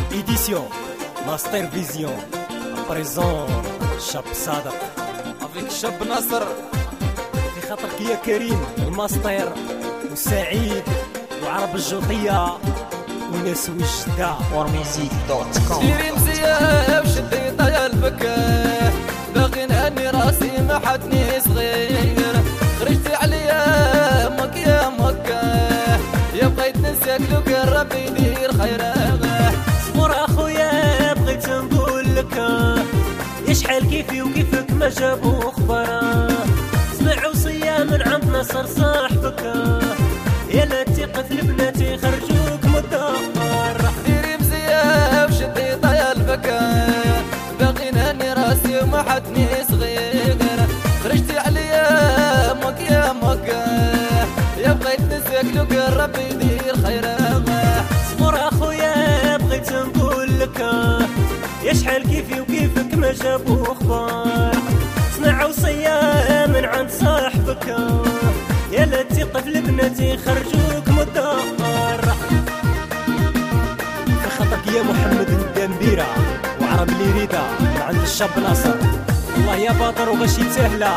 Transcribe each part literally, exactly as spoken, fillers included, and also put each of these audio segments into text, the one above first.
Édition Master Vision à présent شاب صادق افيك شاب نصر في خاطرك يا كريم الماستر وسعيد وعرب الجوطية وناس وجدة ورميزيك دوت كوم. ديري مزيان وشدي طيا البكا باغي نهني راسي ما حدني صغير خرجتي عليا امك يا مكة يا بغيت ننساك لو كان ربي يدير خيره. صبر اخويا بغيت نقول لك يا شحال كيفي وكيفك ما جابوا خبره سمع وصية من عند نصر صاحبك يا لا تثق في البنات يخرجوك من الدار. ديري مزيان وشدي طيا البكا باغي نهني راسي وما حدني صغير خرجتي عليا امك يا مكة يا بغيت ننساك لو كان ربي يدير خيره. صبر اخويا بغيت نقول لك يا شحال كيفي وكيفك ما جابوا اخبار سمع وصية من عند صاحبك يا لا تثق في البنات يخرجوك من الدار. في خطك يا محمد الدنبيرة وعرب اللي يريدها من عند الشاب ناصر والله يا باطر وغشي سهلة.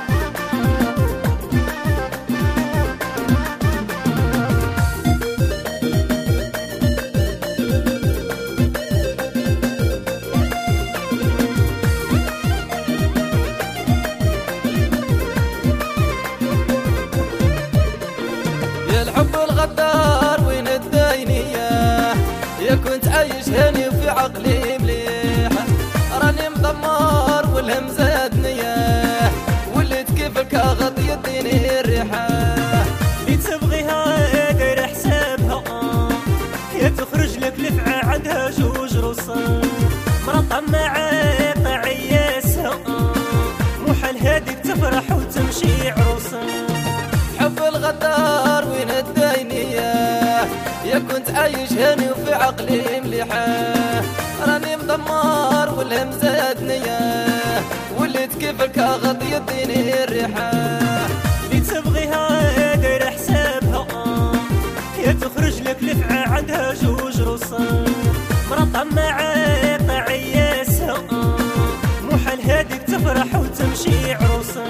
الحب الغدار وين الداينية يا كنت عايش هاني وفي عقلي مليح راني مدمر والهم زادنية وليت كيفك غط يديني الريحة اللي تبغيها داير حسابها يا تخرج لك لفعة عندها جوج روسا مرطة معاق عياسها محال هاديك تفرح وتمشي عروسة. حب الغدار وين الداينية يا كنت عايش هاني وفي عقلي مليحة راني مدمر والهم زادنية وليت كيفك غط يديني الريحة اللي تبغيها داير حسابها يا تخرج لك لفعة عندها جوج روسا مرطة معاق عياسها محال هاديك تفرح وتمشي عروسة.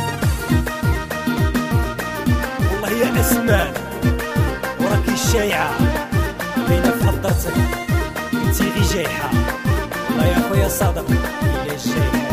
يا اسمان وراكي الشايعة بينا في خطرتك انتي غي جايحة الله يا خويا صادق يا جايحة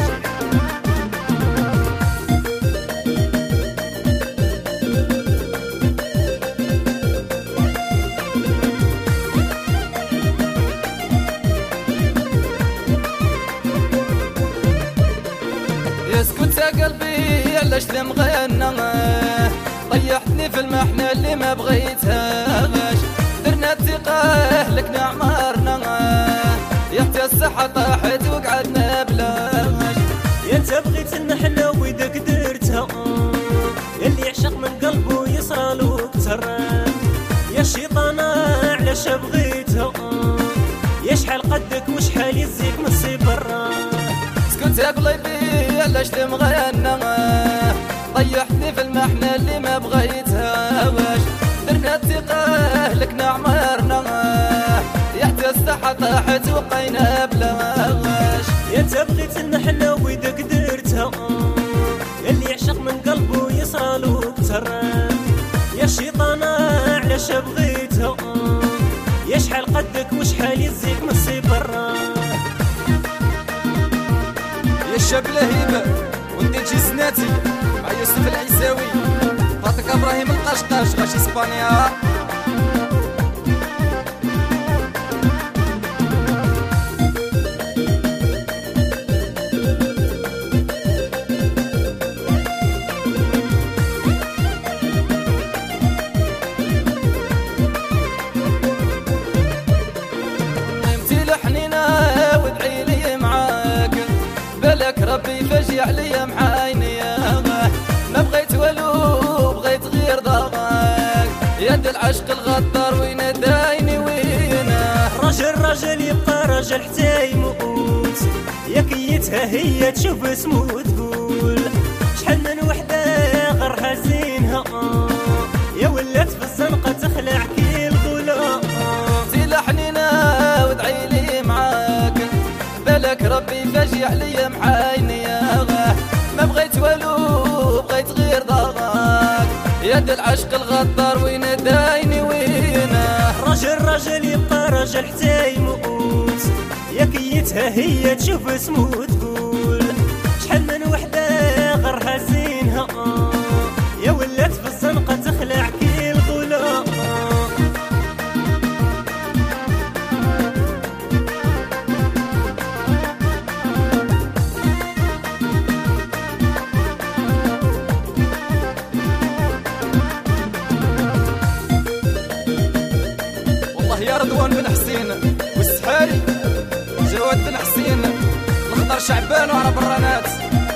يسكت يا قلبي علاش لمغنى طيحتني في المحنة اللي ما بغيتهاش درنا الثقة لك عمرنا يا اختي الصحة طاحت وقعدنا بلاش. يا انت بغيت المحنة ويدك درتها يا اللي يعشق من قلبه يصرالو كتر يا الشيطانة علاش بغيتها يا شحال قدك وشحال يزيك من الصبر. سكت يا قلبي علاش لمغنى طيحتني في المحنة اللي ما بغيتها واش درنا الثقة لك عمرنا يا حتى الصحة طاحت وبقينا بلاش. يا انت بغيت المحنة ويدك درتها يا اللي يعشق من قلبه يصرالو كتر يا الشيطانة علاش بغيتها يا شحال قدك وشحال يزيك من الصبر. يا الشاب لهيبة وانت تجي سناتي مع يوسف العيساوي فاطك ابراهيم القشقاش غاش اسبانيا. نمتي لحنينا وادعي لي معاك بالك ربي يفجي عليا محايني ما بغيت والو بغيت غير ضاغاك يد العشق الغدار وين دايني وينه. رجل رجل يبقى رجل حتى يموت يا كيتها هي تشوف اسمه وتقول شحال من وحدة غرها زينها يا ولات في الزنقة تخلع كي الغلا تلحنينا وادعي لي ماشي عليا معايني ما بغيت والو بغيت غير ضاغاك يد العشق الغدار وين دايني وينه راجل راجل يبقى راجل حتى يموت يا كيتها هي تشوف اسمو تقول شحال من وحده غرها زينها يا ولات في الزنقه تخلع كي الغلا يا رضوان بن حسين والسحاري جواد بن حسين الخضر شعبان وعرب الرنات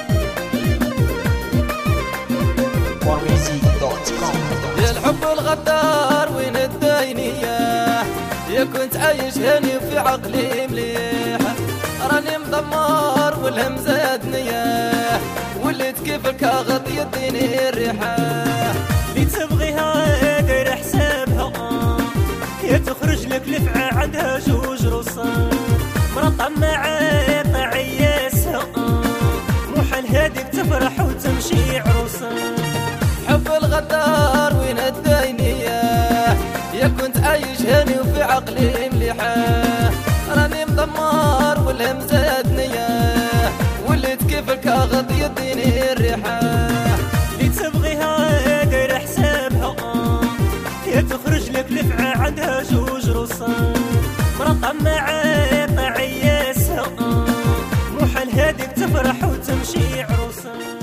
موريزي دوت كوم. يا الحب الغدار وين الداينية يا كنت عايش هاني وفي عقلي مليح راني مدمر والهم زادنية وليت كيف الكاغط يديني الريحة اللي تبغيها داير حسابها يا تخرج لك لفعة عندها جوج رصاص مرة معاك عياسها مو حال هاديك تفرح وتمشي عروسة حب الغدار وين الداينية يا كنت عايش هاني وفي عقلي مليحة راني مدمر والهم زادنية وليت كيف الكاغط يديني الريحة اللي تبغيها داير حسابها يا تخرج لك لفعة عندها جوج رصاص مرة معاك عياسها مو حال هاديك تفرح وتمشي عروسة